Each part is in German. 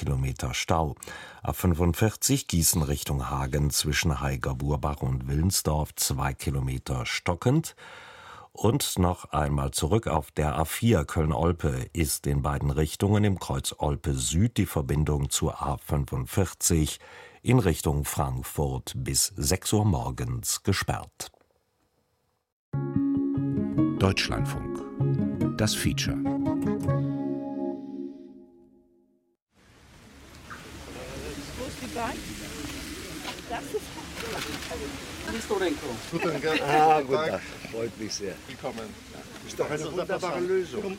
Kilometer Stau. A45 Gießen Richtung Hagen zwischen Haiger-Burbach und Wilnsdorf 2 Kilometer stockend. Und noch einmal zurück auf der A4 Köln-Olpe ist in beiden Richtungen im Kreuz Olpe Süd die Verbindung zur A45 in Richtung Frankfurt bis 6 Uhr morgens gesperrt. Deutschlandfunk. Das Feature. Guten Tag. Freut mich sehr. Willkommen. Ist doch eine wunderbare Lösung.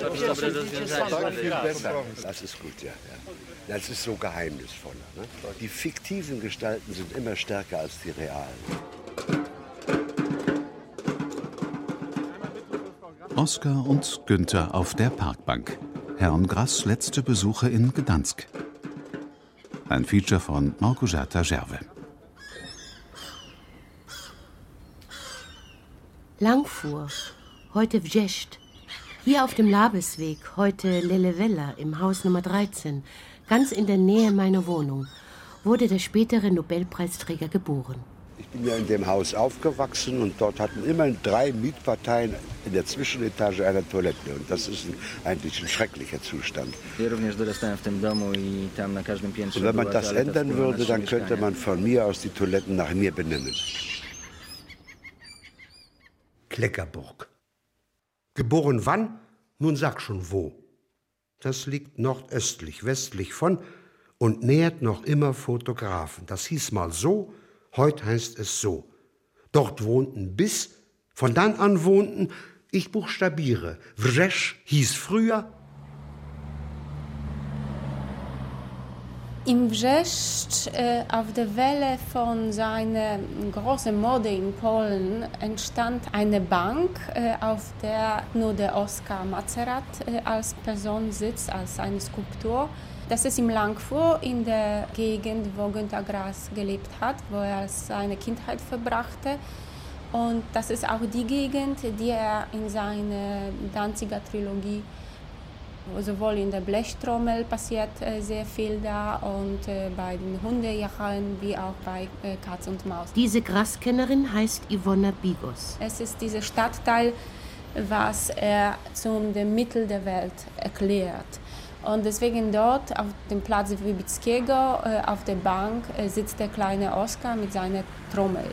Das ist gut, ja. Das ist so geheimnisvoll. Ne? Die fiktiven Gestalten sind immer stärker als die realen. Oskar und Günther auf der Parkbank. Herrn Grass letzte Besuche in Gdansk. Ein Feature von Małgorzata Gerwe. Langfuhr, heute Wjescht. Hier auf dem Labesweg, heute Lelewella im Haus Nummer 13, ganz in der Nähe meiner Wohnung, wurde der spätere Nobelpreisträger geboren. Ich bin ja in dem Haus aufgewachsen und dort hatten immer 3 Mietparteien in der Zwischenetage eine Toilette. Und das ist eigentlich ein schrecklicher Zustand. Und wenn man das ändern würde, dann könnte man von mir aus die Toiletten nach mir benennen. Kleckerburg. Geboren wann? Nun sag schon wo. Das liegt nordöstlich, westlich von und nährt noch immer Fotografen. Das hieß mal so, heute heißt es so. Dort wohnten bis, von dann an wohnten, ich buchstabiere, Wrzeszcz hieß früher. Im Wrzeszcz, auf der Welle von seiner großen Mode in Polen, entstand eine Bank, auf der nur der Oskar Mazerat als Person sitzt, als eine Skulptur. Das ist im Langfuhr, in der Gegend, wo Günter Grass gelebt hat, wo er seine Kindheit verbrachte. Und das ist auch die Gegend, die er in seiner Danziger Trilogie, sowohl in der Blechtrommel passiert sehr viel da und bei den Hundejahren wie auch bei Katz und Maus. Diese Grasskennerin heißt Iwona Bigos. Es ist dieser Stadtteil, was er zum dem Mittel der Welt erklärt. Und deswegen dort auf dem Platz Wybickiego auf der Bank sitzt der kleine Oskar mit seiner Trommel.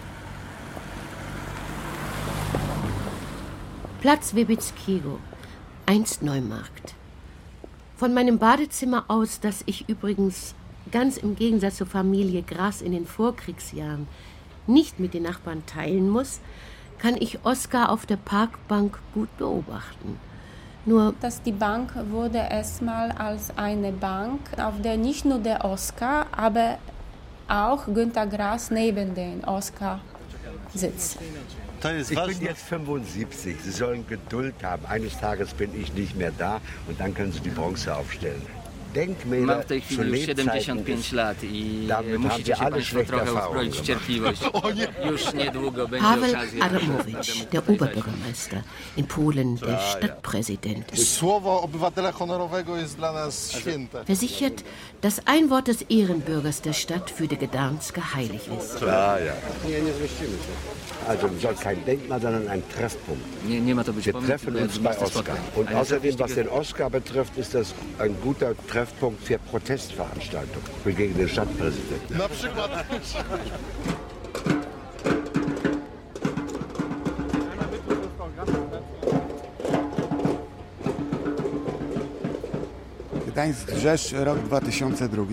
Platz Wybickiego, einst Neumarkt. Von meinem Badezimmer aus, das ich übrigens ganz im Gegensatz zur Familie Grass in den Vorkriegsjahren nicht mit den Nachbarn teilen muss, kann ich Oskar auf der Parkbank gut beobachten. Nur, dass die Bank wurde erstmal als eine Bank, auf der nicht nur der Oskar, aber auch Günter Grass neben den Oskar sitzt. Ich bin jetzt 75. Sie sollen Geduld haben. Eines Tages bin ich nicht mehr da und dann können Sie die Bronze aufstellen. Denkmäler zu Lebzeiten, damit haben wir alle schlechte Erfahrungen gemacht. Paweł Adamowicz, der Oberbürgermeister, in Polen der Stadtpräsident, versichert, dass ein Wort des Ehrenbürgers der Stadt für die Gdansker heilig ist. Klar, ja. Also es soll kein Denkmal, sondern ein Treffpunkt. Wir treffen uns bei Oskar. Und außerdem, was den Oskar betrifft, ist das ein guter Treffpunkt für Protestveranstaltungen gegen den Stadtpräsidenten. Gdańsk-Rzeszów, rok 2002.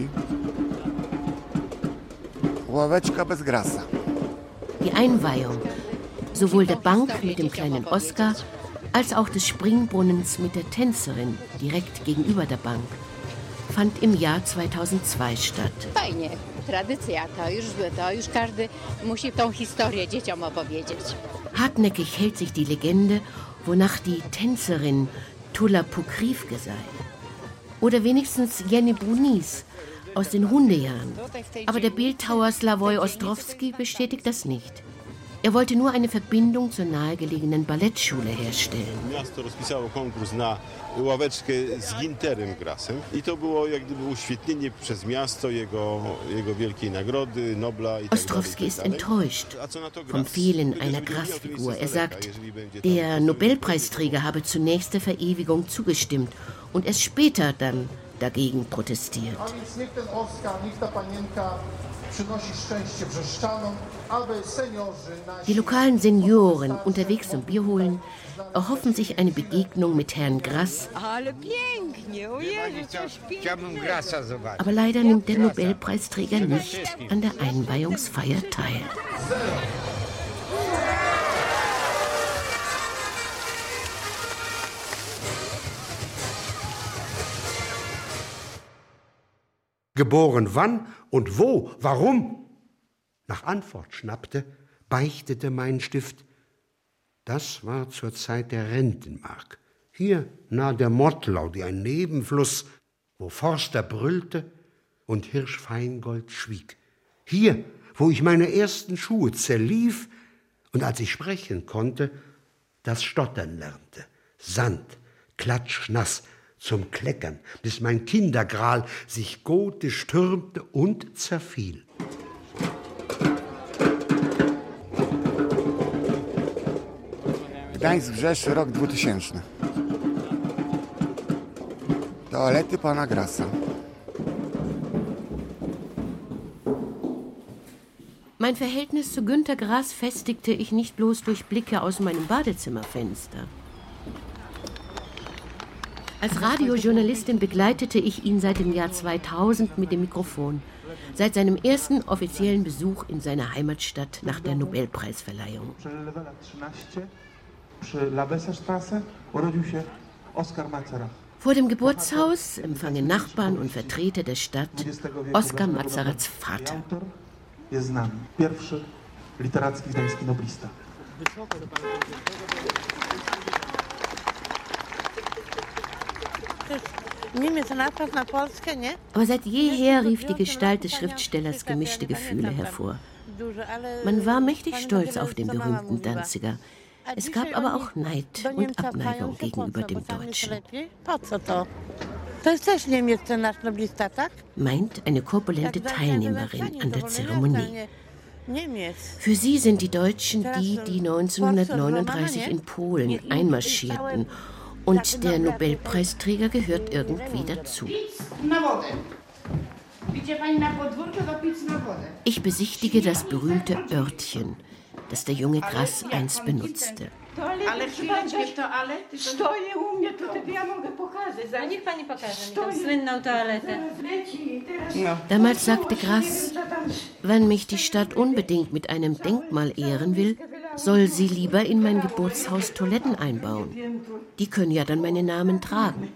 Ławeczka bez Grassa. Die Einweihung, sowohl der Bank mit dem kleinen Oskar, als auch des Springbrunnens mit der Tänzerin direkt gegenüber der Bank, fand im Jahr 2002 statt. Fajnie, tradycja, to już każdy musi tą historię dzieciom opowiedzieć. Hartnäckig hält sich die Legende, wonach die Tänzerin Tulla Pokrivke sei. Oder wenigstens Jenny Brunis aus den Hundejahren. Aber der Bildhauer Slavoj Ostrowski bestätigt das nicht. Er wollte nur eine Verbindung zur nahegelegenen Ballettschule herstellen. Miasto rozpisało konkurs na ławeczkę z Ginterem Grassem i to było jak gdyby uświetnienie przez miasto jego wielkiej nagrody, Nobla i tak Ostrowski ist enttäuscht vom Fehlen einer Grass-Figur. Er sagt, der Nobelpreisträger habe zunächst der Verewigung zugestimmt und erst später dann dagegen protestiert. Die lokalen Senioren, unterwegs zum Bier holen, erhoffen sich eine Begegnung mit Herrn Grass. Aber leider nimmt der Nobelpreisträger nicht an der Einweihungsfeier teil. Geboren wann und wo, warum? Nach Antwort schnappte, beichtete mein Stift. Das war zur Zeit der Rentenmark. Hier nahe der Mottlau, die ein Nebenfluss, wo Forster brüllte und Hirschfeingold schwieg. Hier, wo ich meine ersten Schuhe zerlief und als ich sprechen konnte, das Stottern lernte. Sand, klatschnass, zum Kleckern, bis mein Kindergral sich gotisch türmte und zerfiel. Gdańsk, Rzesz, rok 2000. Toalety pana Grassa. Mein Verhältnis zu Günter Grass festigte ich nicht bloß durch Blicke aus meinem Badezimmerfenster. Als Radiojournalistin begleitete ich ihn seit dem Jahr 2000 mit dem Mikrofon, seit seinem ersten offiziellen Besuch in seiner Heimatstadt nach der Nobelpreisverleihung. Vor dem Geburtshaus empfangen Nachbarn und Vertreter der Stadt Oskar Mazarats Vater. Aber seit jeher rief die Gestalt des Schriftstellers gemischte Gefühle hervor. Man war mächtig stolz auf den berühmten Danziger. Es gab aber auch Neid und Abneigung gegenüber dem Deutschen. Meint eine korpulente Teilnehmerin an der Zeremonie. Für sie sind die Deutschen die 1939 in Polen einmarschierten. Und der Nobelpreisträger gehört irgendwie dazu. Ich besichtige das berühmte Örtchen, das der junge Grass einst benutzte. Damals sagte Grass, wenn mich die Stadt unbedingt mit einem Denkmal ehren will, soll sie lieber in mein Geburtshaus Toiletten einbauen. Die können ja dann meinen Namen tragen.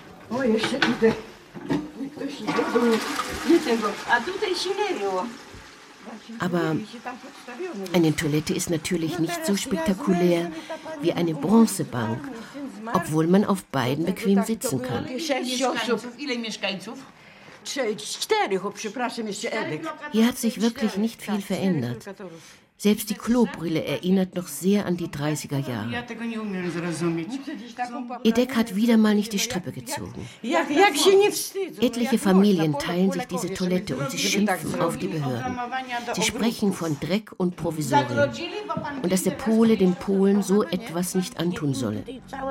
Aber eine Toilette ist natürlich nicht so spektakulär wie eine Bronzebank, obwohl man auf beiden bequem sitzen kann. Hier hat sich wirklich nicht viel verändert. Selbst die Klobrille erinnert noch sehr an die 30er Jahre. Edek hat wieder mal nicht die Strippe gezogen. Etliche Familien teilen sich diese Toilette und sie schimpfen auf die Behörden. Sie sprechen von Dreck und Provisorien und dass der Pole den Polen so etwas nicht antun solle.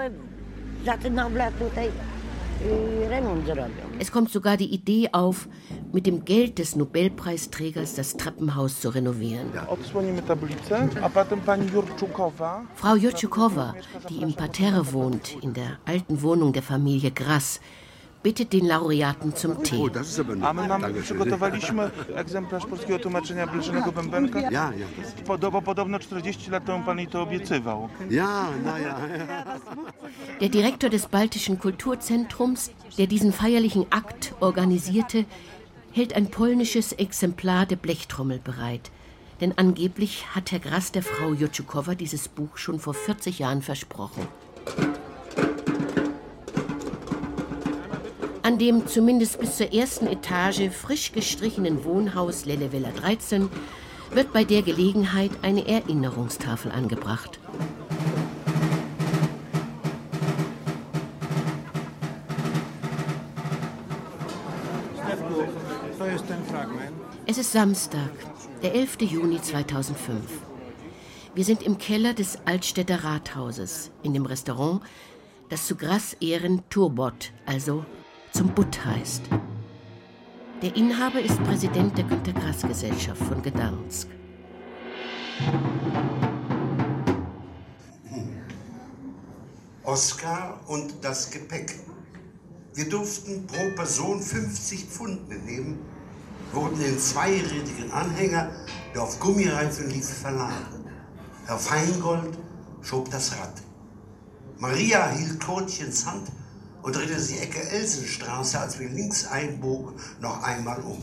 Es kommt sogar die Idee auf, mit dem Geld des Nobelpreisträgers das Treppenhaus zu renovieren. Frau Jurczukowa, die im Parterre wohnt, in der alten Wohnung der Familie Grass, bittet den Laureaten zum Tee. A my przygotowaliśmy egzemplarz polskiego tłumaczenia Bleczonego Bębenka. Bo podobno 40 lat temu pan jej to obiecywał. Der Direktor des Baltischen Kulturzentrums, der diesen feierlichen Akt organisierte, hält ein polnisches Exemplar der Blechtrommel bereit. Denn angeblich hat Herr Grass der Frau Jurczukowa dieses Buch schon vor 40 Jahren versprochen. An dem zumindest bis zur ersten Etage frisch gestrichenen Wohnhaus Lelewela 13 wird bei der Gelegenheit eine Erinnerungstafel angebracht. Es ist Samstag, der 11. Juni 2005. Wir sind im Keller des Altstädter Rathauses, in dem Restaurant, das zu Grass Ehren Turbot, also zum Butt heißt. Der Inhaber ist Präsident der Günter-Grass-Gesellschaft von Gdansk. Oskar und das Gepäck. Wir durften pro Person 50 Pfund mitnehmen, wurden in zweirädigen Anhänger, der auf Gummireifen lief, verladen. Herr Feingold schob das Rad. Maria hielt Kurtchens Hand und drehte die Ecke Elsenstraße, als wir links einbogen, noch einmal um.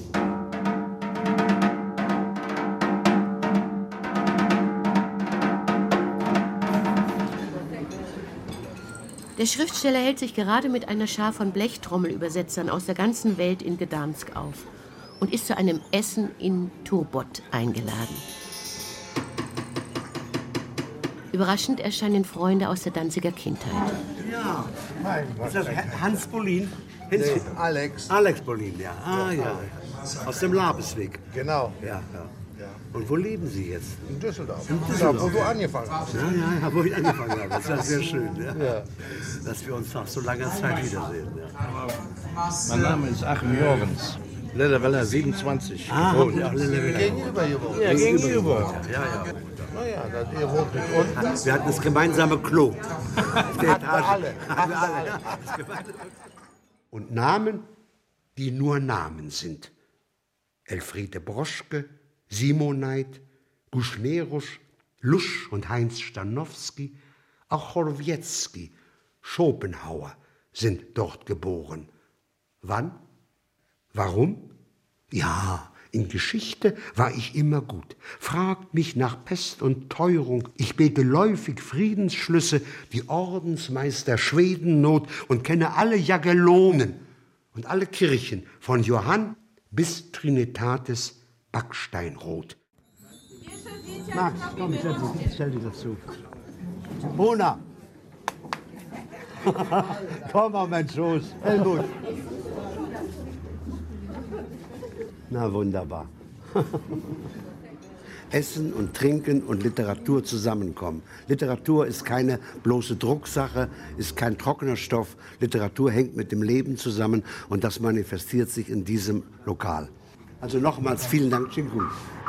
Der Schriftsteller hält sich gerade mit einer Schar von Blechtrommelübersetzern aus der ganzen Welt in Gdansk auf und ist zu einem Essen in Turbot eingeladen. Überraschend erscheinen Freunde aus der Danziger Kindheit. Ja, ist das Hans Bolin? Nee, Alex. Alex Bolin, ja. Ah, ja. Aus dem Labesweg. Genau. Ja. Und wo leben Sie jetzt? In Düsseldorf. Düsseldorf. Wo du angefangen hast. Ja, wo ich angefangen habe. Das ist sehr schön, ja. Dass wir uns nach so langer Zeit wiedersehen. Ja. Mein Name ist Achim Jorgens. Lederweller 27. Ja, Gegenüber gewohnt. Ja, gegenüber. Ja. Naja, ihr wohnt nicht unten. Wir hatten das gemeinsame Klo. Hatten wir alle. Und Namen, die nur Namen sind. Elfriede Broschke, Simoneit, Guschmerusch, Lusch und Heinz Stanowski, auch Chorwiecki, Schopenhauer sind dort geboren. Wann? Warum? Ja, in Geschichte war ich immer gut. Fragt mich nach Pest und Teuerung. Ich bete läufig Friedensschlüsse, die Ordensmeister Schwedennot und kenne alle Jagellonen und alle Kirchen von Johann bis Trinitatis Backsteinrot. Max, komm, stell dich dazu. Mona! Komm auf meinen Schoß. Helmut! Na, wunderbar. Essen und Trinken und Literatur zusammenkommen. Literatur ist keine bloße Drucksache, ist kein trockener Stoff. Literatur hängt mit dem Leben zusammen und das manifestiert sich in diesem Lokal. Also nochmals vielen Dank, Chingun.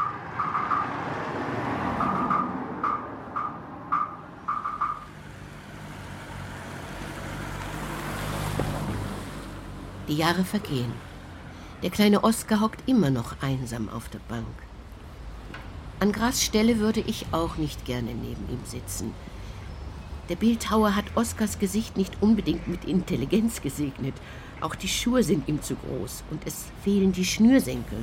Die Jahre vergehen. Der kleine Oskar hockt immer noch einsam auf der Bank. An Grass' Stelle würde ich auch nicht gerne neben ihm sitzen. Der Bildhauer hat Oskars Gesicht nicht unbedingt mit Intelligenz gesegnet. Auch die Schuhe sind ihm zu groß und es fehlen die Schnürsenkel.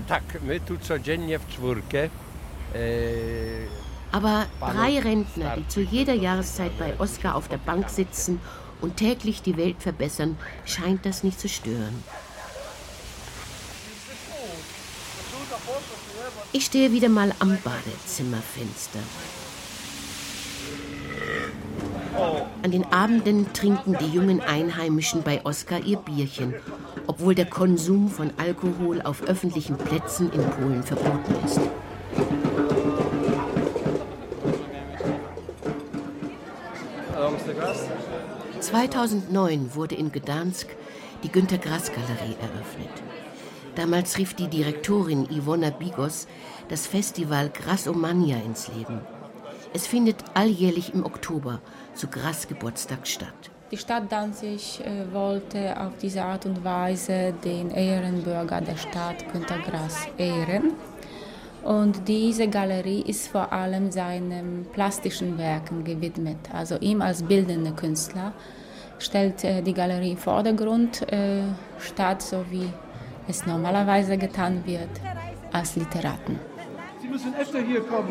Aber 3 Rentner, die zu jeder Jahreszeit bei Oskar auf der Bank sitzen und täglich die Welt verbessern, scheint das nicht zu stören. Ich stehe wieder mal am Badezimmerfenster. An den Abenden trinken die jungen Einheimischen bei Oskar ihr Bierchen, obwohl der Konsum von Alkohol auf öffentlichen Plätzen in Polen verboten ist. – 2009 wurde in Gdansk die Günter-Grass-Galerie eröffnet. Damals rief die Direktorin Iwona Bigos das Festival Grassomania ins Leben. Es findet alljährlich im Oktober zu Grass' Geburtstag statt. Die Stadt Danzig wollte auf diese Art und Weise den Ehrenbürger der Stadt Günter Grass ehren. Und diese Galerie ist vor allem seinen plastischen Werken gewidmet. Also ihm als bildender Künstler stellt die Galerie im Vordergrund, statt so wie es normalerweise getan wird, als Literaten. Sie müssen öfter hier kommen.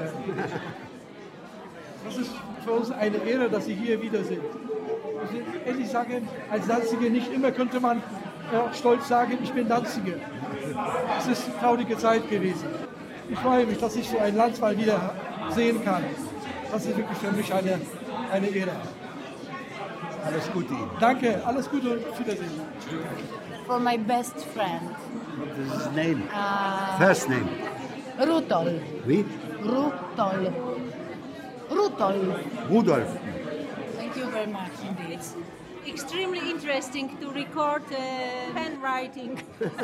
Das ist für uns eine Ehre, dass Sie hier wieder sind. Ich muss ehrlich sagen, als Danziger nicht immer könnte man stolz sagen, ich bin Danziger. Es ist eine traurige Zeit gewesen. Ich freue mich, dass ich so ein Land mal wieder sehen kann. Das ist wirklich für mich eine Ehre. Alles Gute Ihnen. Danke, alles Gute und auf Wiedersehen. For my best friend. What is his name? First name? Rudolf. Wie? Rudolf. Rudolf. Thank you very much indeed. It's extremely interesting to record handwriting.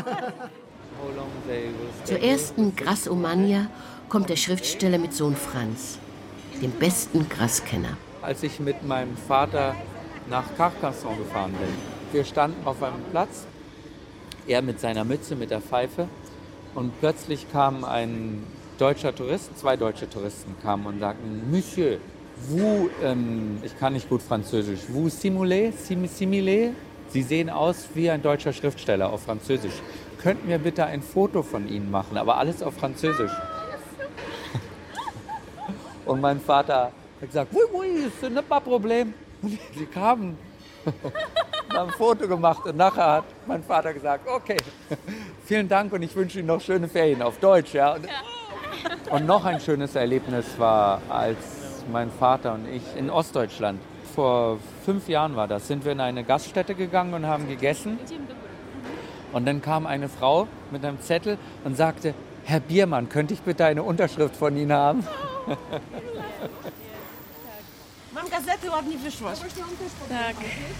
Zur ersten Grassomania kommt der Schriftsteller mit Sohn Franz, dem besten Grasskenner. Als ich mit meinem Vater nach Carcassonne gefahren bin, wir standen auf einem Platz, er mit seiner Mütze, mit der Pfeife, und plötzlich kam ein deutscher Tourist, 2 deutsche Touristen kamen und sagten, Monsieur, vous, ich kann nicht gut Französisch, vous simulez, Sie sehen aus wie ein deutscher Schriftsteller auf Französisch. Könnten wir bitte ein Foto von Ihnen machen, aber alles auf Französisch. Und mein Vater hat gesagt, oui, c'est n'est pas Problem. Und sie kamen, haben ein Foto gemacht und nachher hat mein Vater gesagt, okay, vielen Dank und ich wünsche Ihnen noch schöne Ferien auf Deutsch. Ja. Und noch ein schönes Erlebnis war, als mein Vater und ich in Ostdeutschland, vor 5 Jahren war das, sind wir in eine Gaststätte gegangen und haben gegessen. Und dann kam eine Frau mit einem Zettel und sagte, Herr Biermann, könnte ich bitte eine Unterschrift von Ihnen haben? Mam gazety ładnie wyszło. Tak,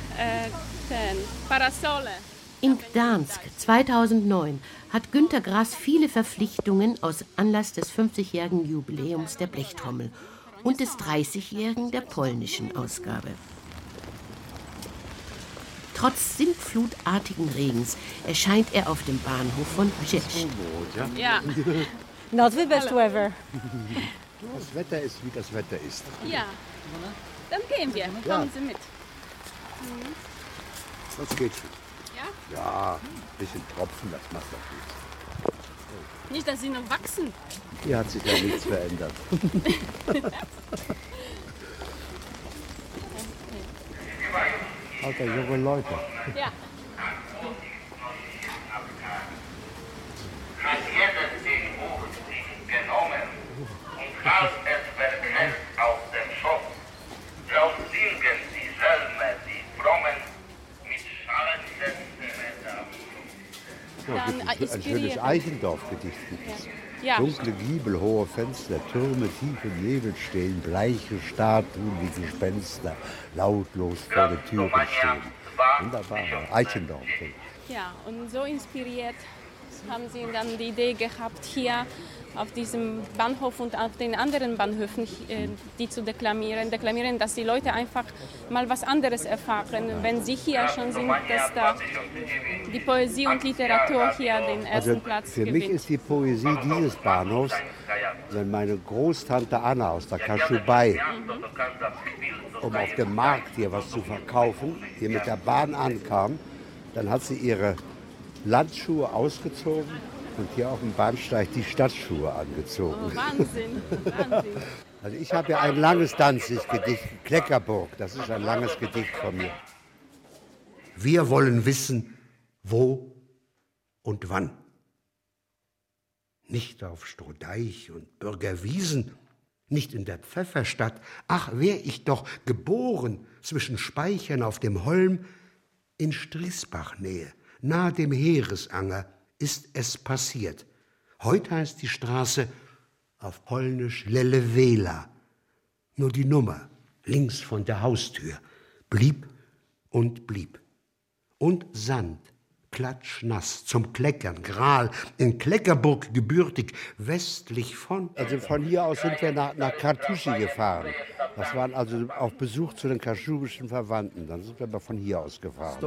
Parasole. In Gdansk 2009 hat Günter Grass viele Verpflichtungen aus Anlass des 50-jährigen Jubiläums der Blechtrommel und des 30-jährigen der polnischen Ausgabe. Trotz sintflutartigen Regens erscheint er auf dem Bahnhof von Rzeszów. Ja. Not the best weather. Das Wetter ist, wie das Wetter ist. Ja, dann gehen wir. Kommen Sie mit. Das geht schon. Ja? Ja, ein bisschen Tropfen, das macht doch nichts. Nicht, dass Sie noch wachsen. Hier hat sich ja nichts verändert. Alter, junge Leute. Ja. Hat jeden den Buch genommen und als es verknäpft auf dem Schoß, drauf singen die Selme, die Frommen mit schallenden Ja, ein schönes Eichendorff-Gedicht gibt es. Ja. Dunkle Giebel, hohe Fenster, Türme tief im Nebel stehen, bleiche Statuen wie Gespenster, lautlos vor den Türen stehen. Wunderbar, Eichendorff. Ja, und so inspiriert haben Sie dann die Idee gehabt, hier auf diesem Bahnhof und auf den anderen Bahnhöfen die zu deklamieren, dass die Leute einfach mal was anderes erfahren, wenn sie hier schon sind, dass da die Poesie und Literatur hier den ersten Platz für gewinnt. mich ist die Poesie dieses Bahnhofs, wenn meine Großtante Anna aus der Kaschubei, um auf dem Markt hier was zu verkaufen, hier mit der Bahn ankam, dann hat sie ihre Landschuhe ausgezogen und hier auf dem Bahnsteig die Stadtschuhe angezogen. Oh, Wahnsinn, Wahnsinn. Also ich habe ja ein langes Danzig-Gedicht, Kleckerburg, das ist ein langes Gedicht von mir. Wir wollen wissen, wo und wann. Nicht auf Strohdeich und Bürgerwiesen, nicht in der Pfefferstadt. Ach, wär ich doch geboren zwischen Speichern auf dem Holm, in Striesbach-Nähe, nahe dem Heeresanger, ist es passiert. Heute heißt die Straße auf Polnisch Lelewela. Nur die Nummer links von der Haustür blieb und blieb. Und Sand, klatschnass, zum Kleckern, Gral, in Kleckerburg gebürtig, westlich von... Also von hier aus sind wir nach Kartuschi gefahren. Das waren also auf Besuch zu den kaschubischen Verwandten. Dann sind wir aber von hier aus gefahren.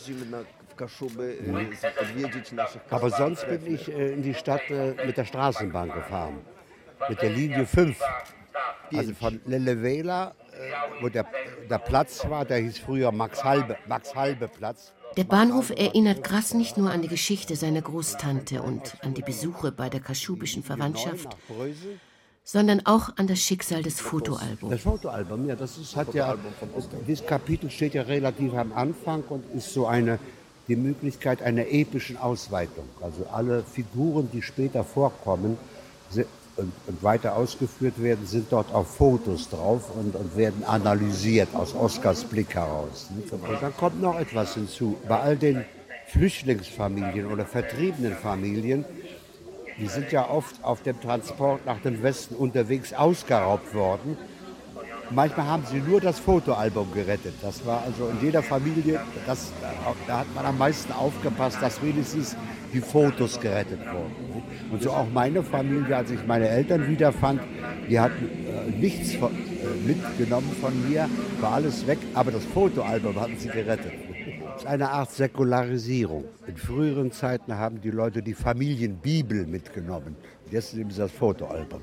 Aber sonst bin ich in die Stadt mit der Straßenbahn gefahren. Mit der Linie 5. Also von Lelewela, wo der Platz war, der hieß früher Max-Halbe-Platz. Der Bahnhof erinnert Grass nicht nur an die Geschichte seiner Großtante und an die Besuche bei der kaschubischen Verwandtschaft, sondern auch an das Schicksal des Fotoalbums. Das Fotoalbum, ja, dieses Kapitel steht ja relativ am Anfang und ist so die Möglichkeit einer epischen Ausweitung. Also alle Figuren, die später vorkommen, und weiter ausgeführt werden, sind dort auch Fotos drauf und werden analysiert aus Oskars Blick heraus. Und dann kommt noch etwas hinzu. Bei all den Flüchtlingsfamilien oder vertriebenen Familien, die sind ja oft auf dem Transport nach dem Westen unterwegs ausgeraubt worden. Manchmal haben sie nur das Fotoalbum gerettet. Das war also in jeder Familie, da hat man am meisten aufgepasst, dass wenigstens die Fotos gerettet wurden. Und so auch meine Familie, als ich meine Eltern wiederfand, die hatten nichts mitgenommen von mir, war alles weg, aber das Fotoalbum hatten sie gerettet. Das ist eine Art Säkularisierung. In früheren Zeiten haben die Leute die Familienbibel mitgenommen. Jetzt nehmen sie das Fotoalbum.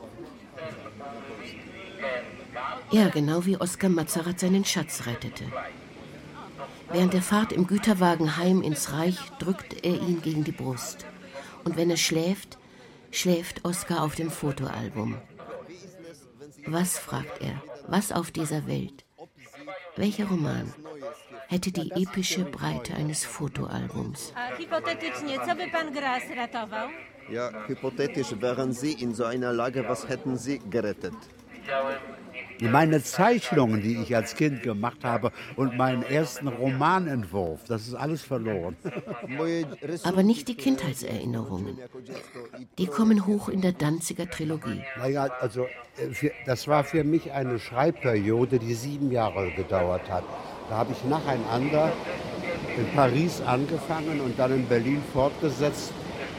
Ja, genau wie Oskar Matzerath seinen Schatz rettete. Während der Fahrt im Güterwagen heim ins Reich drückt er ihn gegen die Brust. Und wenn er schläft, schläft Oskar auf dem Fotoalbum. Was, fragt er, was auf dieser Welt? Welcher Roman hätte die epische Breite eines Fotoalbums? Hypothetycznie, co by pan Grass ratował? Ja, hypothetisch wären Sie in so einer Lage, was hätten Sie gerettet? Meine Zeichnungen, die ich als Kind gemacht habe und meinen ersten Romanentwurf, das ist alles verloren. Aber nicht die Kindheitserinnerungen. Die kommen hoch in der Danziger Trilogie. Naja, also das war für mich eine Schreibperiode, die 7 Jahre gedauert hat. Da habe ich nacheinander in Paris angefangen und dann in Berlin fortgesetzt.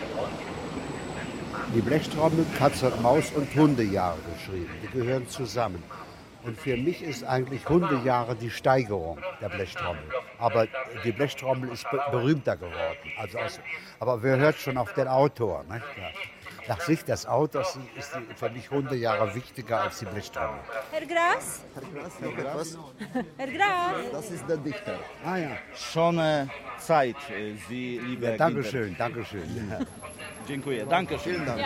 Die Blechtrommel, Katze und Maus und Hundejahre geschrieben. Die gehören zusammen. Und für mich ist eigentlich Hundejahre die Steigerung der Blechtrommel. Aber die Blechtrommel ist berühmter geworden. Aber wer hört schon auf den Autor? Ne? Nach Sicht des Autors ist für mich Hundejahre wichtiger als die Blechtrommel. Herr Grass? Herr Grass? Herr Grass? Das ist der Dichter. Ah ja. Schon Zeit, Sie, liebe ja, Dankeschön, Dankeschön. Ja. Dziękuję, danke. Vielen Dank. Ja.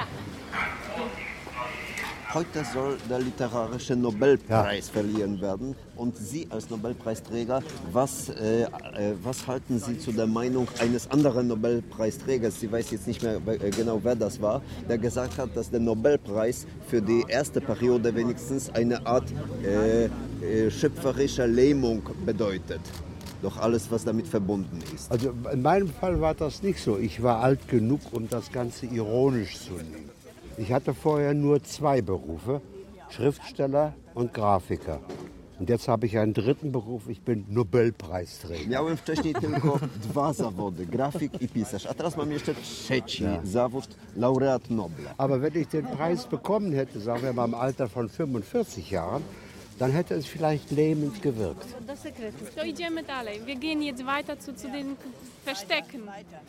Heute soll der literarische Nobelpreis verliehen werden. Und Sie als Nobelpreisträger, was halten Sie zu der Meinung eines anderen Nobelpreisträgers, ich weiß jetzt nicht mehr genau, wer das war, der gesagt hat, dass der Nobelpreis für die erste Periode wenigstens eine Art schöpferischer Lähmung bedeutet? Doch alles, was damit verbunden ist. Also in meinem Fall war das nicht so. Ich war alt genug, um das Ganze ironisch zu nehmen. Ich hatte vorher nur 2 Berufe, Schriftsteller und Grafiker. Und jetzt habe ich einen dritten Beruf, ich bin Nobelpreisträger. Miałem wcześniej tylko 2 zawody, grafik i pisarz, a teraz mam jeszcze trzeci zawód, laureat Nobla. Aber wenn ich den Preis bekommen hätte, sagen wir mal im Alter von 45 Jahren, dann hätte es vielleicht lähmend gewirkt. So idziemy dalej. Wir gehen jetzt weiter zu den Verstecken.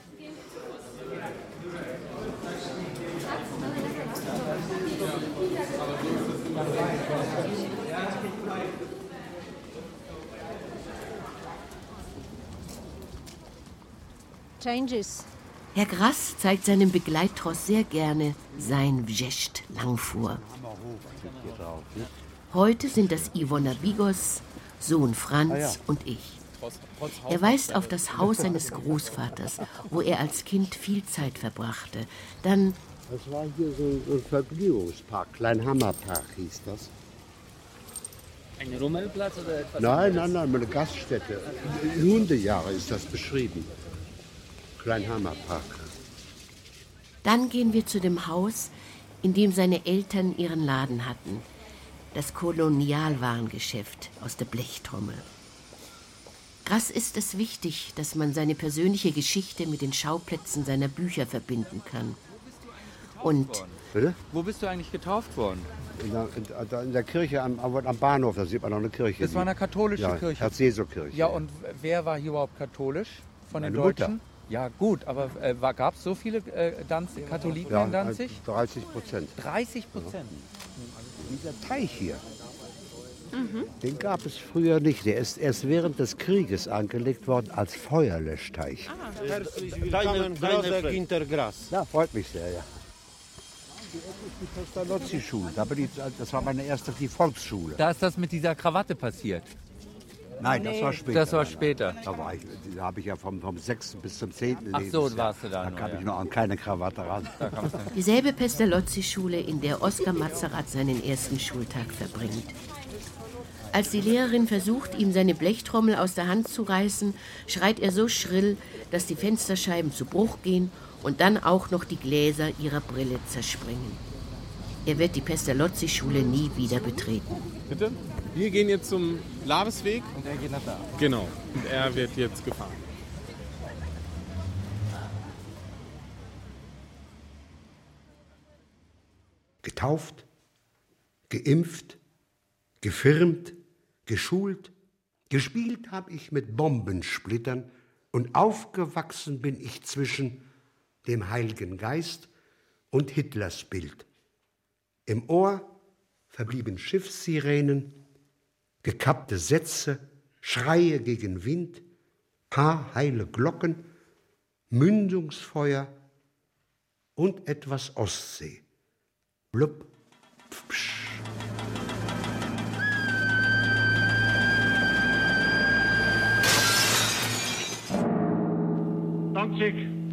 Changes. Herr Grass zeigt seinem Begleittross sehr gerne sein Wjeżdż Langfuhr. Heute sind das Iwona Bigos, Sohn Franz und ich. Er weist auf das Haus seines Großvaters, wo er als Kind viel Zeit verbrachte. Dann... Das war hier so ein Vergnügungspark, Kleinhammerpark hieß das. Ein Rummelplatz oder etwas? Nein, eine Gaststätte. In Hundejahre ist das beschrieben. Kleinhammerpark. Dann gehen wir zu dem Haus, in dem seine Eltern ihren Laden hatten. Das Kolonialwarengeschäft aus der Blechtrommel. Grass ist es wichtig, dass man seine persönliche Geschichte mit den Schauplätzen seiner Bücher verbinden kann. Und... Bitte? Wo bist du eigentlich getauft worden? In der Kirche am Bahnhof, da sieht man noch eine Kirche. Das war eine katholische Kirche? Herz-Jesu-Kirche. Ja, und wer war hier überhaupt katholisch von den Meine Deutschen? Mutter. Ja gut, aber gab es so viele Katholiken in Danzig? 30%. 30%? Dieser Teich hier, den gab es früher nicht. Der ist erst während des Krieges angelegt worden als Feuerlöschteich. Herzlich willkommen, Grosser Ginter Grass. Ja, freut mich sehr, ja. Die Pestalozzi-Schule, das war meine erste, die Volksschule. Da ist das mit dieser Krawatte passiert. Nein, das war später. Das war später. Da habe ich ja vom 6. bis zum 10. Ach so, warst du da kam ich noch an keine Krawatte ran. Dieselbe Pestalozzi-Schule, in der Oskar Mazerat seinen ersten Schultag verbringt. Als die Lehrerin versucht, ihm seine Blechtrommel aus der Hand zu reißen, schreit er so schrill, dass die Fensterscheiben zu Bruch gehen und dann auch noch die Gläser ihrer Brille zerspringen. Er wird die Pestalozzi-Schule nie wieder betreten. Bitte? Wir gehen jetzt zum Lavesweg. Und er geht nach da. Genau. Und er wird jetzt gefahren. Getauft, geimpft, gefirmt, geschult, gespielt habe ich mit Bombensplittern und aufgewachsen bin ich zwischen dem Heiligen Geist und Hitlers Bild. Im Ohr verblieben Schiffssirenen, gekappte Sätze, Schreie gegen Wind, haarheile Glocken, Mündungsfeuer und etwas Ostsee. Blub, psch. Danzig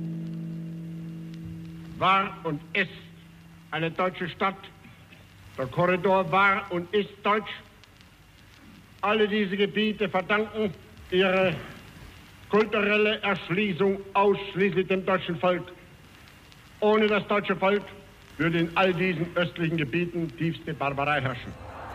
war und ist eine deutsche Stadt. Der Korridor war und ist deutsch. Alle diese Gebiete verdanken ihre kulturelle Erschließung ausschließlich dem deutschen Volk. Ohne das deutsche Volk würde in all diesen östlichen Gebieten tiefste Barbarei herrschen.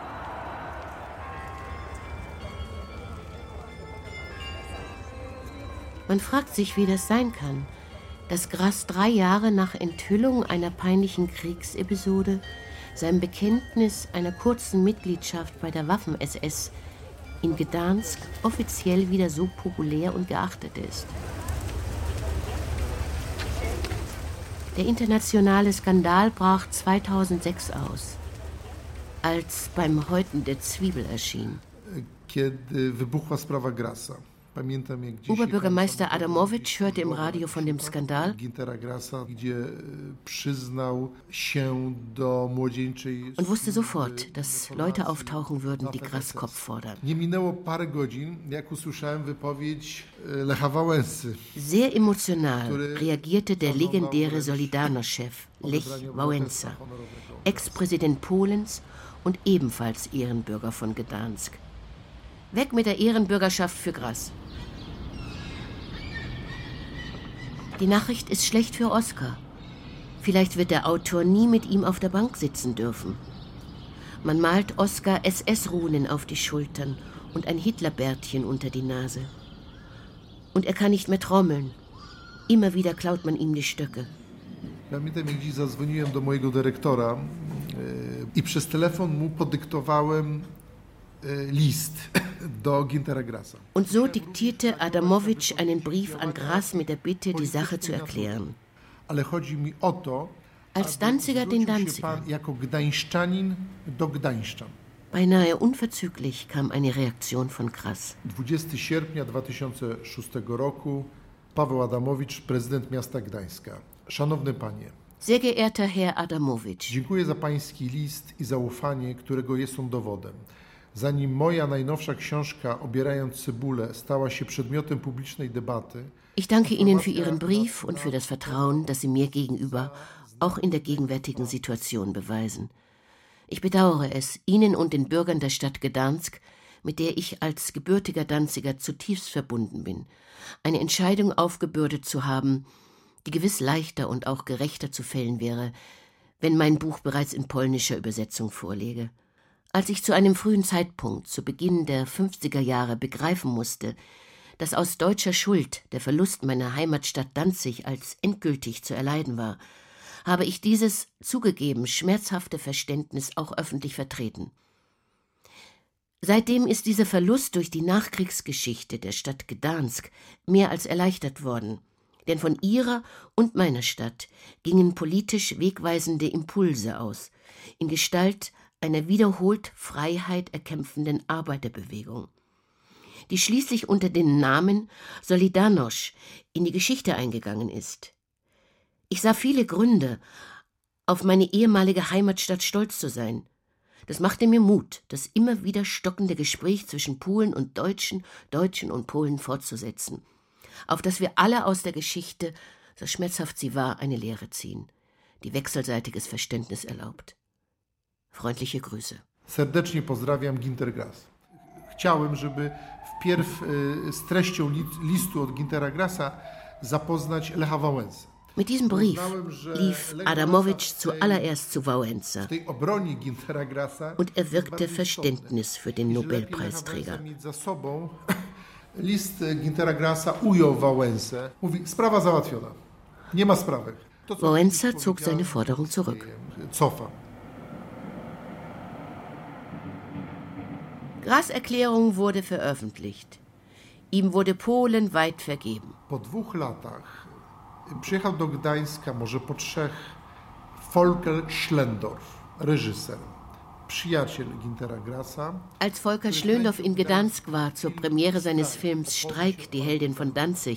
Man fragt sich, wie das sein kann, dass Grass 3 Jahre nach Enthüllung einer peinlichen Kriegsepisode, seinem Bekenntnis einer kurzen Mitgliedschaft bei der Waffen-SS, in Gdansk offiziell wieder so populär und geachtet ist. Der internationale Skandal brach 2006 aus, als beim Häuten der Zwiebel erschien. Kiedy wybuchła sprawa Grassa. Oberbürgermeister Adamowicz hörte im Radio von dem Skandal und wusste sofort, dass Leute auftauchen würden, die Grass Kopf fordern. Sehr emotional reagierte der legendäre Solidarność-Chef Lech Wałęsa, Ex-Präsident Polens und ebenfalls Ehrenbürger von Gdansk. Weg mit der Ehrenbürgerschaft für Grass. Die Nachricht ist schlecht für Oskar. Vielleicht wird der Autor nie mit ihm auf der Bank sitzen dürfen. Man malt Oskar SS-Runen auf die Schultern und ein Hitlerbärtchen unter die Nase. Und er kann nicht mehr trommeln. Immer wieder klaut man ihm die Stöcke. Pamiętam, jak dziś zadzwoniłem do mojego dyrektora i przez telefon mu podyktowałem List do Güntera Grassa. Und so diktierte Adamowicz einen Brief an Grass mit der Bitte, die Sache zu erklären. Ale chodzi mi o to, als Danziger den Danziger. Jako Gdańszczanin do Gdańszczan. Beinahe unverzüglich kam eine Reaktion von Grass. 20 sierpnia 2006 roku, Paweł Adamowicz, prezydent miasta Gdańska. Szanowny panie. Sehr geehrter Herr Adamowicz. Dziękuję za pański list i zaufanie, którego jest on dowodem. Zanim moja najnowsza książka Obierając cebulę stała się przedmiotem publicznej debaty. Ich danke Ihnen für Ihren Brief und für das Vertrauen, das Sie mir gegenüber auch in der gegenwärtigen Situation beweisen. Ich bedauere es, Ihnen und den Bürgern der Stadt Gdansk, mit der ich als gebürtiger Danziger zutiefst verbunden bin, eine Entscheidung aufgebürdet zu haben, die gewiss leichter und auch gerechter zu fällen wäre, wenn mein Buch bereits in polnischer Übersetzung vorläge. Als ich zu einem frühen Zeitpunkt, zu Beginn der 50er Jahre, begreifen musste, dass aus deutscher Schuld der Verlust meiner Heimatstadt Danzig als endgültig zu erleiden war, habe ich dieses zugegeben schmerzhafte Verständnis auch öffentlich vertreten. Seitdem ist dieser Verlust durch die Nachkriegsgeschichte der Stadt Gdansk mehr als erleichtert worden, denn von ihrer und meiner Stadt gingen politisch wegweisende Impulse aus, in Gestalt einer wiederholt Freiheit erkämpfenden Arbeiterbewegung, die schließlich unter dem Namen Solidarność in die Geschichte eingegangen ist. Ich sah viele Gründe, auf meine ehemalige Heimatstadt stolz zu sein. Das machte mir Mut, das immer wieder stockende Gespräch zwischen Polen und Deutschen, Deutschen und Polen fortzusetzen, auf das wir alle aus der Geschichte, so schmerzhaft sie war, eine Lehre ziehen, die wechselseitiges Verständnis erlaubt. Freundliche Grüße. Serdecznie pozdrawiam, Günter Grass. Chciałem, żeby wpierw z treścią listu od Güntera Grassa zapoznać Lecha Wałęsę. Mit diesem Brief lief Adamowicz zuallererst zu Wałęsa und erwirkte Verständnis für den Nobelpreisträger. List Güntera Grassa ujął Wałęsę. Mówi, sprawa załatwiona. Nie ma sprawy. Wałęsa zog seine Forderung zurück. Grass' Erklärung wurde veröffentlicht. Ihm wurde Polen weit vergeben. Po 2 latach przyjechał do Gdańska, może po 3, Volker Schlendorf, reżyser, przyjaciel Güntera Grassa. Als Volker Schlendorf in Gdansk war zur Premiere seines Films Streik, die Heldin von Danzig,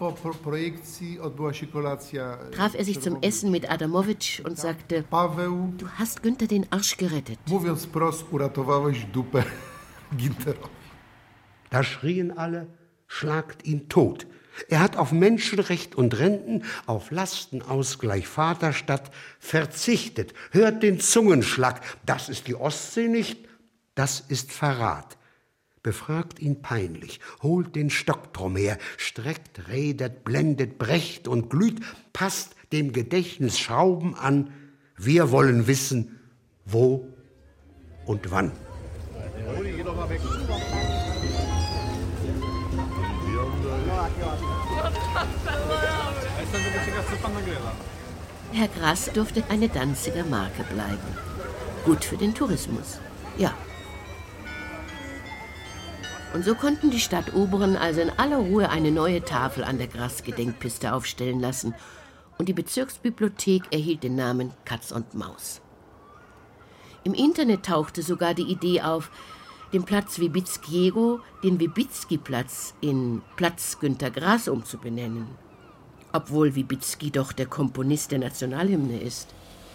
traf er sich zum Essen mit Adamowicz und sagte, du hast Günther den Arsch gerettet. Mówiąc wprost, uratowałeś dupę Günterowi. Da schrien alle, schlagt ihn tot. Er hat auf Menschenrecht und Renten, auf Lastenausgleich Vaterstadt verzichtet. Hört den Zungenschlag. Das ist die Ostsee nicht, das ist Verrat. Befragt ihn peinlich, holt den Stockturm her, streckt, redet, blendet, brecht und glüht, passt dem Gedächtnis Schrauben an. Wir wollen wissen, wo und wann. Herr Grass durfte eine Danziger Marke bleiben. Gut für den Tourismus, ja. Und so konnten die Stadtoberen also in aller Ruhe eine neue Tafel an der Grass-Gedenkpiste aufstellen lassen und die Bezirksbibliothek erhielt den Namen Katz und Maus. Im Internet tauchte sogar die Idee auf, den Platz Wybickiego, den Wybicki-Platz, in Platz Günter Grass umzubenennen. Obwohl Wybicki doch der Komponist der Nationalhymne ist.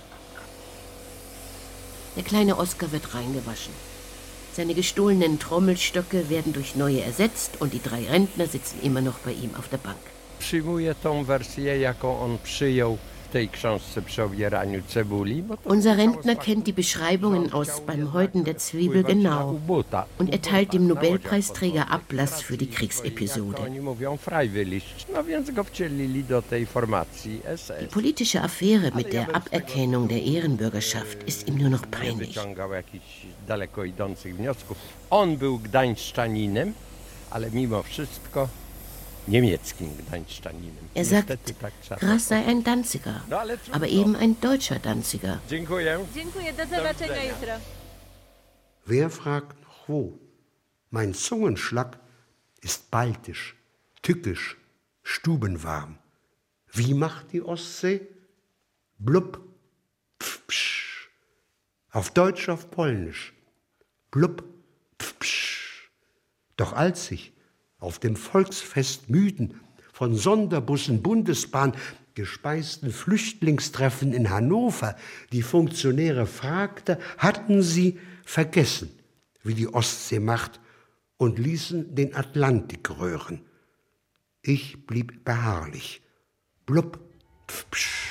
Der kleine Oskar wird reingewaschen. Seine gestohlenen Trommelstöcke werden durch neue ersetzt und die 3 Rentner sitzen immer noch bei ihm auf der Bank. Przyjmuję tą wersję, jaką on przyjął w tej książce przy obieraniu cebuli. Unser Rentner kennt die Beschreibungen aus Beim Häuten der Zwiebel genau und erteilt dem Nobelpreisträger Ablass für die Kriegsepisode. Die politische Affäre mit der Aberkennung der Ehrenbürgerschaft ist ihm nur noch peinlich. On był Gdańszczaninem, ale mimo wszystko niemieckim Gdańszczaninem. Er sagt, Grass sei ein Danziger, aber eben ein deutscher Danziger. Dziękuję. Dziękuję, do zobaczenia jutro. Wer fragt noch wo? Mein Zungenschlag ist baltisch, tückisch, stubenwarm. Wie macht die Ostsee? Blub, pf, psch. Auf Deutsch, auf Polnisch. Blub, pf, psch. Doch als sich auf dem Volksfest müden, von Sonderbussen, Bundesbahn, gespeisten Flüchtlingstreffen in Hannover die Funktionäre fragte, hatten sie vergessen, wie die Ostsee macht, und ließen den Atlantik röhren. Ich blieb beharrlich. Blub, pf, psch.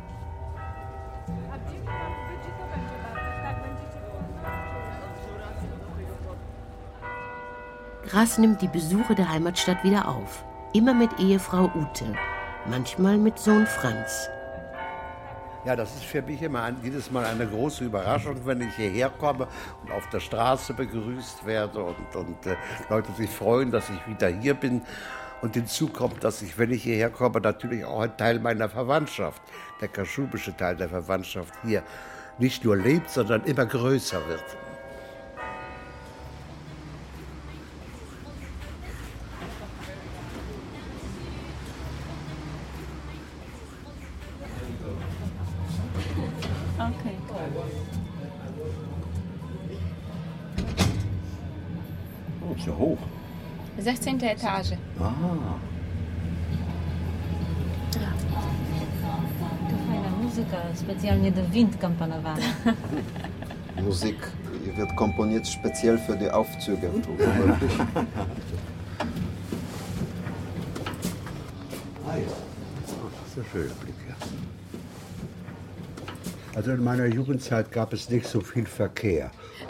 Grass nimmt die Besuche der Heimatstadt wieder auf. Immer mit Ehefrau Ute, manchmal mit Sohn Franz. Ja, das ist für mich immer jedes Mal eine große Überraschung, wenn ich hierher komme und auf der Straße begrüßt werde und Leute sich freuen, dass ich wieder hier bin. Und hinzu kommt, dass ich, wenn ich hierher komme, natürlich auch ein Teil meiner Verwandtschaft, der kaschubische Teil der Verwandtschaft hier, nicht nur lebt, sondern immer größer wird. Okay. Oh, so hoch. 16. Etage. Ah. To fajna muzyka, specjalnie do wind komponowana. Musik Die wird komponiert speziell für die Aufzüge. Ah ja, das ist ein schöner Blick, ja. Also in meiner Jugendzeit gab es nicht so viel Verkehr.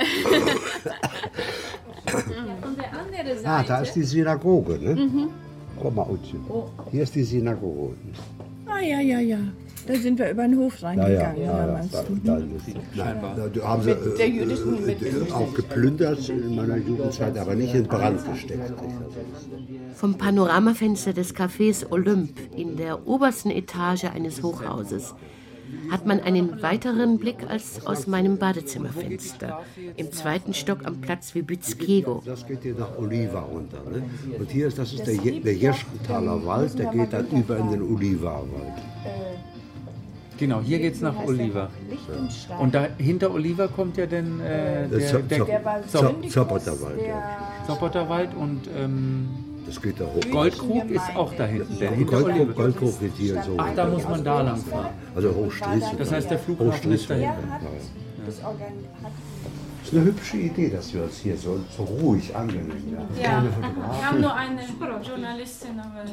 Von der anderen Seite. Da ist die Synagoge, ne? Mhm. Komm mal, Utje. Hier ist die Synagoge. Ah, ja. Da sind wir über den Hof reingegangen. Meinst du? Da haben sie auch geplündert in meiner Jugendzeit, aber nicht in Brand gesteckt. Vom Panoramafenster des Cafés Olymp in der obersten Etage eines Hochhauses hat man einen weiteren Blick als aus meinem Badezimmerfenster. Im 2. Stock am Platz Wybickiego. Das geht hier nach Oliva runter. Ne? Und hier ist, das ist der Jeschkenthaler Wald, der geht dann über in den Oliva-Wald. Genau, hier geht es nach Oliva. Und da hinter Oliva kommt ja dann der Zopperterwald. Zopperterwald und das geht da hoch. Goldkrug ist auch da hinten. Goldkrug geht hier so. Ach, da muss man da lang fahren. Also Hochstrießen. Das heißt, der Flughafen ist da hinten. Das ist eine hübsche Idee, dass wir uns hier so ruhig angenehm Ja, wir haben nur eine Journalistin, aber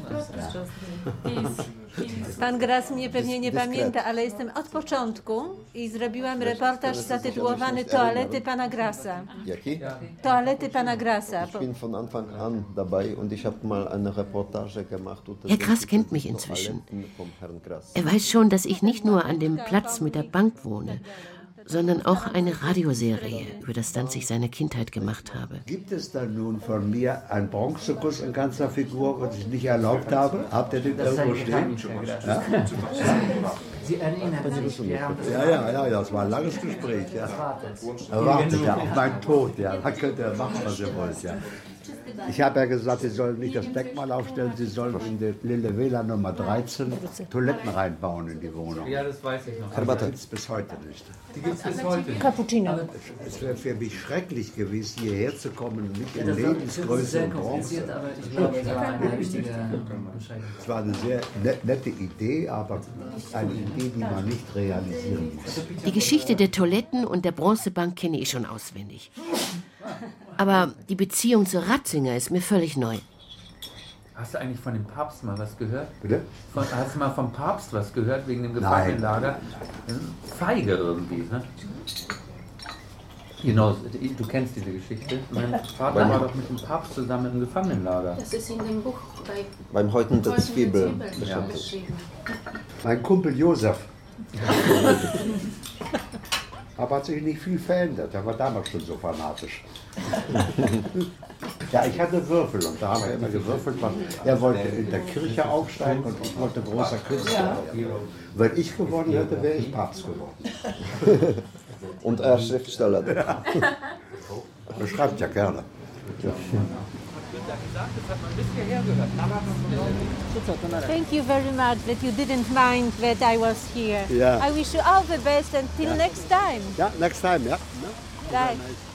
Pan Gras mnie pewnie nie pamięta, ale jestem od początku i zrobiłam reportaż zatytułowany Toalety pana Grasa. Jaki? Toalety pana Grasa. Ich bin von Anfang an dabei und ich habe mal eine Reportage gemacht. Herr Grass kennt mich inzwischen. Er weiß schon, dass ich nicht nur an dem Platz mit der Bank wohne, sondern auch eine Radioserie über das Land ich seine Kindheit gemacht habe. Gibt es dann nun von mir einen Bronzekuss in ganzer Figur, was ich nicht erlaubt habe? Habt ihr den irgendwo stehen? Ja? Sie erinnern sich, Ja, das war ein langes Gespräch. Ja. Wartet ja auf meinen Tod. Ja. Da könnt ihr machen, was ihr wollt. Ja. Ich habe ja gesagt, Sie sollen nicht das Denkmal aufstellen, Sie sollen in die Lille Vela Nummer 13 Toiletten reinbauen in die Wohnung. Ja, das weiß ich noch. Aber die gibt es bis heute nicht. Die gibt es bis heute. Cappuccino. Es wäre für mich schrecklich gewesen, hierher zu kommen und nicht in Lebensgröße und Bronze. Es war eine sehr nette Idee, aber eine Idee, die man nicht realisieren muss. Die Geschichte der Toiletten und der Bronzebank kenne ich schon auswendig. Aber die Beziehung zu Ratzinger ist mir völlig neu. Hast du eigentlich von dem Papst mal was gehört? Bitte? Hast du mal vom Papst was gehört wegen dem Gefangenenlager? Feige irgendwie, ne? Genau, du kennst diese Geschichte. Mein Vater war doch mit dem Papst zusammen im Gefangenenlager. Das ist in dem Buch beim Häuten der Zwiebel. Ja. Mein Kumpel Josef. Aber hat sich nicht viel verändert. Er war damals schon so fanatisch. Ja, ich hatte Würfel und da haben wir immer gewürfelt. Er wollte in der Kirche aufsteigen und ich wollte großer Künstler werden. Wenn ich gewonnen hätte, wäre ich Papst geworden. Und er Schriftsteller. Er schreibt ja gerne. Thank you very much that you didn't mind that I was here. Yeah. I wish you all the best until next time. Ja, next time, ja. Bye.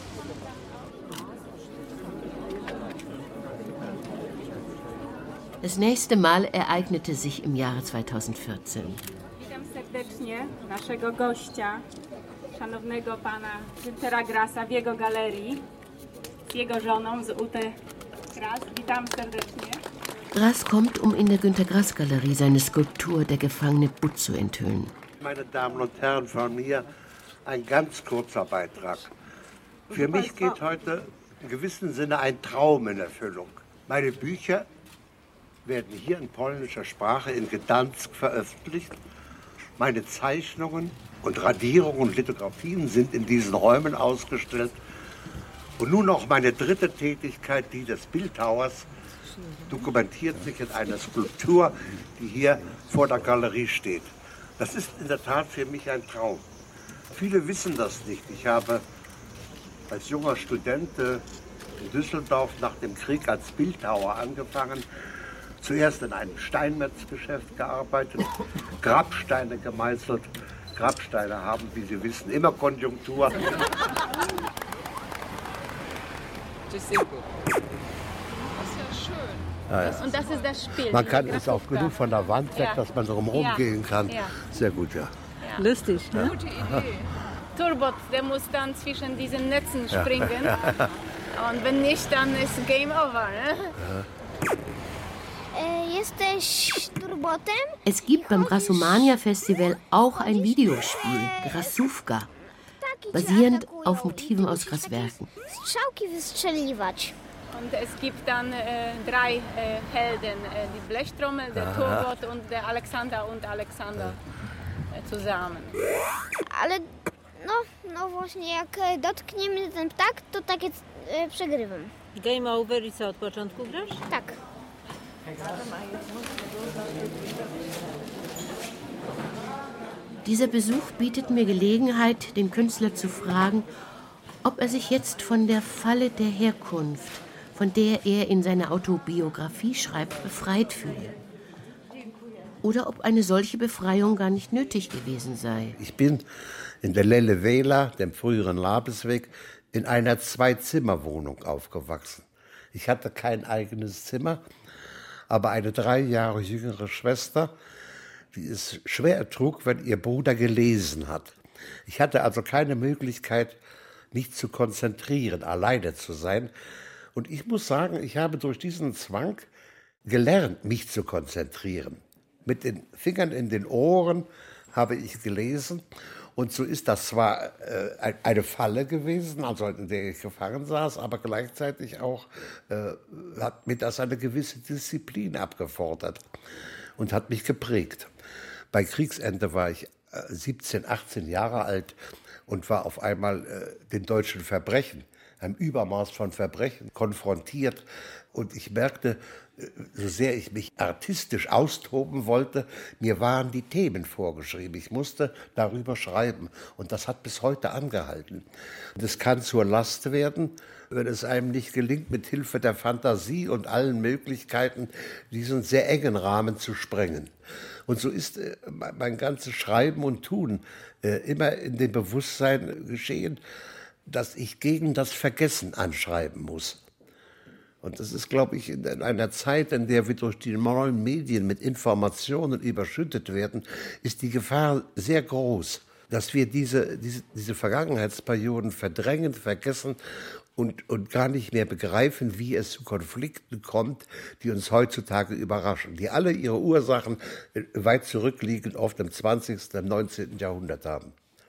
Das nächste Mal ereignete sich im Jahre 2014. Witam serdecznie naszego gościa, szanownego pana Güntera Grassa w jego galerii z jego żoną, z Ute Grass. Witam serdecznie. Grass kommt, um in der Günter-Grass-Galerie seine Skulptur Der gefangene Butt zu enthüllen. Meine Damen und Herren, von mir ein ganz kurzer Beitrag. Für mich geht heute in gewissem Sinne ein Traum in Erfüllung. Meine Bücher werden hier in polnischer Sprache in Gdansk veröffentlicht. Meine Zeichnungen und Radierungen und Lithografien sind in diesen Räumen ausgestellt. Und nun noch meine dritte Tätigkeit, die des Bildhauers, dokumentiert sich in einer Skulptur, die hier vor der Galerie steht. Das ist in der Tat für mich ein Traum. Viele wissen das nicht. Ich habe als junger Student in Düsseldorf nach dem Krieg als Bildhauer angefangen. Zuerst in einem Steinmetzgeschäft gearbeitet, Grabsteine gemeißelt. Grabsteine haben, wie Sie wissen, immer Konjunktur. Das ist sehr gut. Das ist ja schön. Ja, ja. Und das ist das Spiel. Man kann es auch genug von der Wand weg, dass man drum rumgehen kann. Ja. Sehr gut, ja. Lustig, ne? Gute Idee. Turbot, der muss dann zwischen diesen Netzen springen. Und wenn nicht, dann ist Game Over. Ne? Jesteś Turbotem? Es gibt beim Grassomania Festival auch ein Videospiel, Grassówka, basierend auf Motiven aus Grasswerken. Strzałki wystrzeliwać. Und es gibt dann 3 Helden, die Blechtrommel, der Turbot und der Alexander und Alexander zusammen. Ale no właśnie, jak dotkniemy ten ptak, to takie przegrywam. Game over i co, od początku grasz? Tak. Dieser Besuch bietet mir Gelegenheit, den Künstler zu fragen, ob er sich jetzt von der Falle der Herkunft, von der er in seiner Autobiografie schreibt, befreit fühle. Oder ob eine solche Befreiung gar nicht nötig gewesen sei. Ich bin in der Lelle Wähler, dem früheren Labesweg, in einer 2-Zimmer-Wohnung aufgewachsen. Ich hatte kein eigenes Zimmer, aber eine 3 Jahre jüngere Schwester, die es schwer ertrug, wenn ihr Bruder gelesen hat. Ich hatte also keine Möglichkeit, mich zu konzentrieren, alleine zu sein. Und ich muss sagen, ich habe durch diesen Zwang gelernt, mich zu konzentrieren. Mit den Fingern in den Ohren habe ich gelesen. Und so ist das zwar eine Falle gewesen, also in der ich gefangen saß, aber gleichzeitig auch hat mir das eine gewisse Disziplin abgefordert und hat mich geprägt. Bei Kriegsende war ich 17, 18 Jahre alt und war auf einmal den deutschen Verbrechen, einem Übermaß von Verbrechen konfrontiert. Und ich merkte, so sehr ich mich artistisch austoben wollte, mir waren die Themen vorgeschrieben. Ich musste darüber schreiben. Und das hat bis heute angehalten. Und es kann zur Last werden, wenn es einem nicht gelingt, mit Hilfe der Fantasie und allen Möglichkeiten diesen sehr engen Rahmen zu sprengen. Und so ist mein ganzes Schreiben und Tun immer in dem Bewusstsein geschehen, dass ich gegen das Vergessen anschreiben muss. Und das ist, glaube ich, in einer Zeit, in der wir durch die neuen Medien mit Informationen überschüttet werden, ist die Gefahr sehr groß, dass wir diese Vergangenheitsperioden verdrängen, vergessen und gar nicht mehr begreifen, wie es zu Konflikten kommt, die uns heutzutage überraschen, die alle ihre Ursachen weit zurückliegend auf dem 20., im 19. Jahrhundert haben.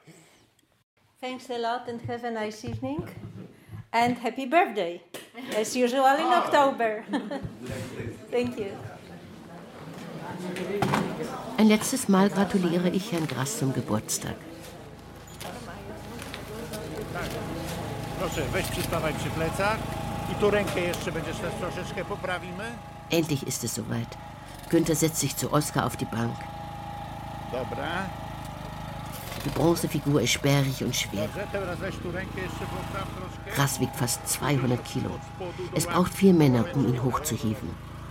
Thanks a lot and have a nice evening. And happy birthday, as usual in October. Thank you. Ein letztes Mal gratuliere ich Herrn Grass zum Geburtstag. Proszę, weź przystawaj przy plecach i tu rękę jeszcze będziesz też troszeczkę poprawimy. Endlich ist es soweit. Günther setzt sich zu Oskar auf die Bank. Dobra. Die Bronzefigur ist sperrig und schwer. Dobrze, teraz weź tu rękę jeszcze popraw troszkę. Grass wiegt fast 200 Kilo. Es braucht 4 Männer, um ihn hochzuhieven.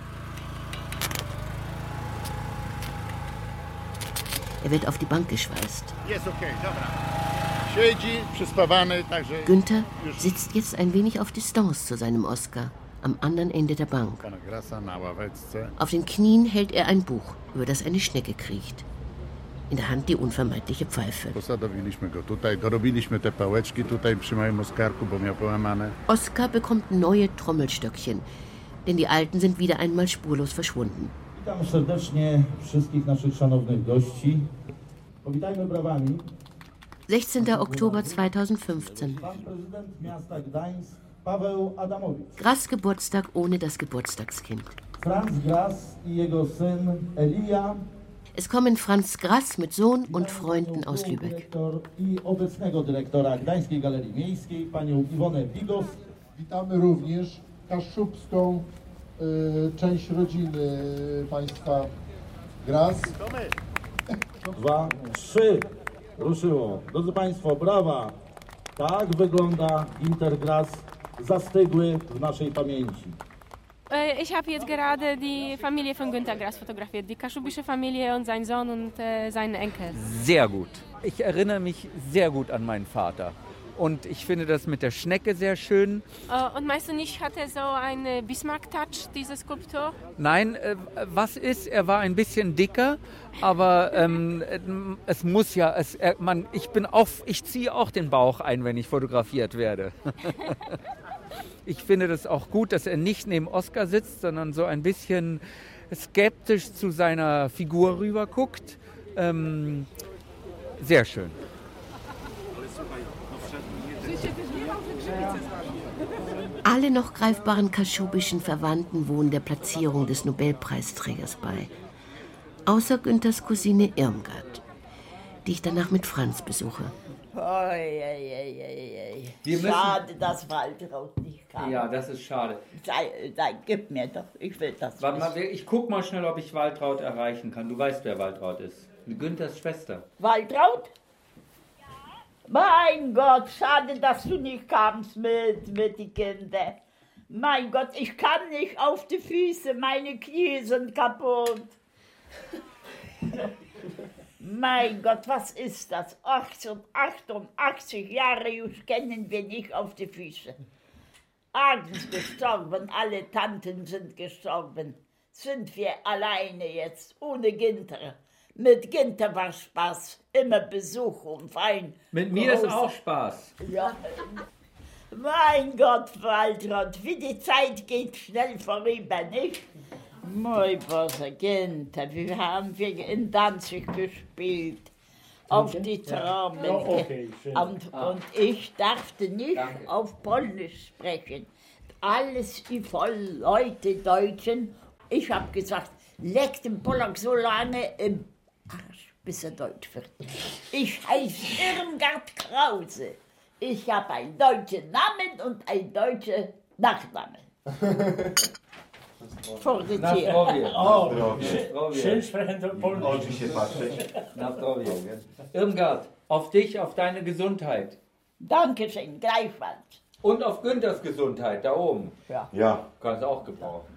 Er wird auf die Bank geschweißt. Jest okej, dobra. Siedzi, przyspawany, także... Günther sitzt jetzt ein wenig auf Distanz zu seinem Oskar, am anderen Ende der Bank. Auf den Knien hält er ein Buch, über das eine Schnecke kriecht. In der Hand die unvermeidliche Pfeife. Posadowiliśmy go tutaj, dorobiliśmy te pałeczki tutaj przy moim Oskarku, bo miał połamane. Oskar bekommt neue Trommelstöckchen, denn die alten sind wieder einmal spurlos verschwunden. Witam serdecznie wszystkich naszych szanownych gości. Powitajmy brawami. 16. Oktober 2015. Pan prezydent miasta Gdańsk, Paweł Adamowicz. Grass Geburtstag ohne das Geburtstagskind. Franz Grass i jego syn Elia. Es kommen Franz Grass mit Sohn und Freunden aus Lübeck. I obecnego dyrektora Gdańskiej Galerii Miejskiej, panią Iwonę Bigos. Witamy również kaszubską część rodziny państwa Grass. 2, 3. Ruszyło. Drodzy Państwo, brawa. Tak wygląda Intergrass zastygły w naszej pamięci. Ich habe jetzt gerade die Familie von Günter Grass fotografiert, die kaschubische Familie und sein Sohn und seinen Enkel. Sehr gut. Ich erinnere mich sehr gut an meinen Vater. Und ich finde das mit der Schnecke sehr schön. Und meinst du nicht, hat er so einen Bismarck-Touch, diese Skulptur? Nein, was ist? Er war ein bisschen dicker, aber es muss ja, ich ziehe auch den Bauch ein, wenn ich fotografiert werde. Ich finde das auch gut, dass er nicht neben Oskar sitzt, sondern so ein bisschen skeptisch zu seiner Figur rüber guckt. Sehr schön. Alle noch greifbaren kaschubischen Verwandten wohnen der Platzierung des Nobelpreisträgers bei. Außer Günthers Cousine Irmgard, die ich danach mit Franz besuche. Schade, dass Waltraud nicht kam. Ja, das ist schade. Gib mir doch, ich will das Warte mal, ich guck mal schnell, ob ich Waltraud erreichen kann. Du weißt, wer Waltraud ist. Günthers Schwester. Waltraud? Ja. Mein Gott, schade, dass du nicht kamst mit den Kindern. Mein Gott, ich kann nicht auf die Füße, meine Knie sind kaputt. Mein Gott, was ist das? 88 Jahre kennen wir nicht auf die Füße. Agnes gestorben, alle Tanten sind gestorben. Sind wir alleine jetzt, ohne Günther. Mit Günther war Spaß, immer Besuch und Wein. Mit mir ist auch Spaß. Ja. Mein Gott, Waltraud, wie die Zeit geht schnell vorüber, nicht? Mein Böser Günther, wie haben wir in Danzig gespielt, auf die Trommel. Ja, okay, und ich dachte nicht auf Polnisch sprechen. Alles voll Leute Deutschen. Ich habe gesagt, leck den Polack so lange im Arsch, bis er Deutsch wird. Ich heiße Irmgard Krause. Ich habe einen deutschen Namen und einen deutschen Nachnamen. Vor der Tür. Schön sprechen Polnisch. Irmgard, auf dich, auf deine Gesundheit. Dankeschön, gleichfalls. Und auf Günthers Gesundheit, da oben. Ja. Kannst du auch gebrauchen.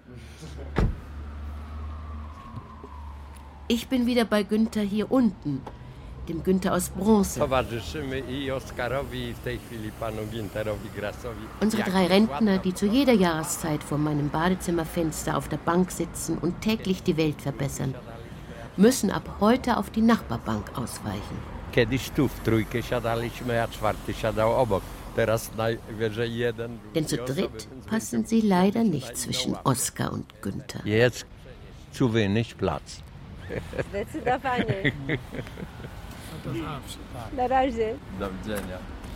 Ich bin wieder bei Günther hier unten, dem Günther aus Bronze. Towarzyszymy i Oskarowi, i w tej chwili panu Ginterowi Grassowi. Unsere 3 Rentner, die zu jeder Jahreszeit vor meinem Badezimmerfenster auf der Bank sitzen und täglich die Welt verbessern, müssen ab heute auf die Nachbarbank ausweichen. Kiedyś tu w trójkę siadaliśmy, a 4. siadał obok. Teraz najwyżej jeden. Denn zu dritt passen sie leider nicht zwischen Oskar und Günther. Jetzt zu wenig Platz. Zdecydowanie. Na razie. Do widzenia.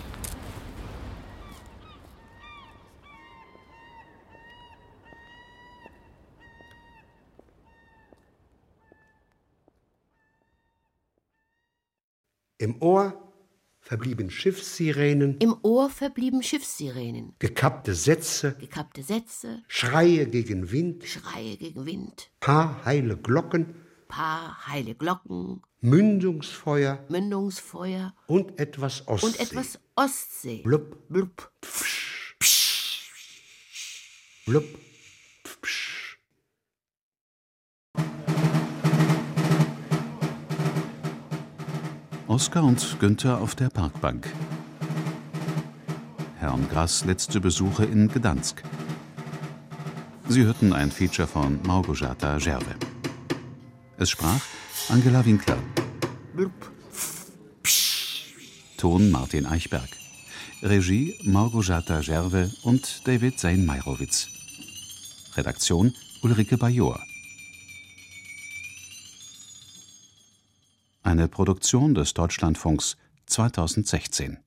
Im Ohr verblieben Schiffssirenen. Im Ohr verblieben Schiffssirenen. Gekappte Sätze. Gekappte Sätze. Schreie gegen Wind. Schreie gegen Wind. Paar heile Glocken. Paar heile Glocken. Mündungsfeuer. Mündungsfeuer. Und etwas Ostsee. Und etwas Ostsee. Blub. Blub. Psch. Blub. Psch. Oskar und Günther auf der Parkbank. Herrn Grass letzte Besuche in Gdansk. Sie hörten ein Feature von Małgorzata Żerwe. Es sprach Angela Winkler. Ton Martin Eichberg. Regie Małgorzata Żerwe und David Sein-Meirowitz. Redaktion Ulrike Bajor. Eine Produktion des Deutschlandfunks 2016.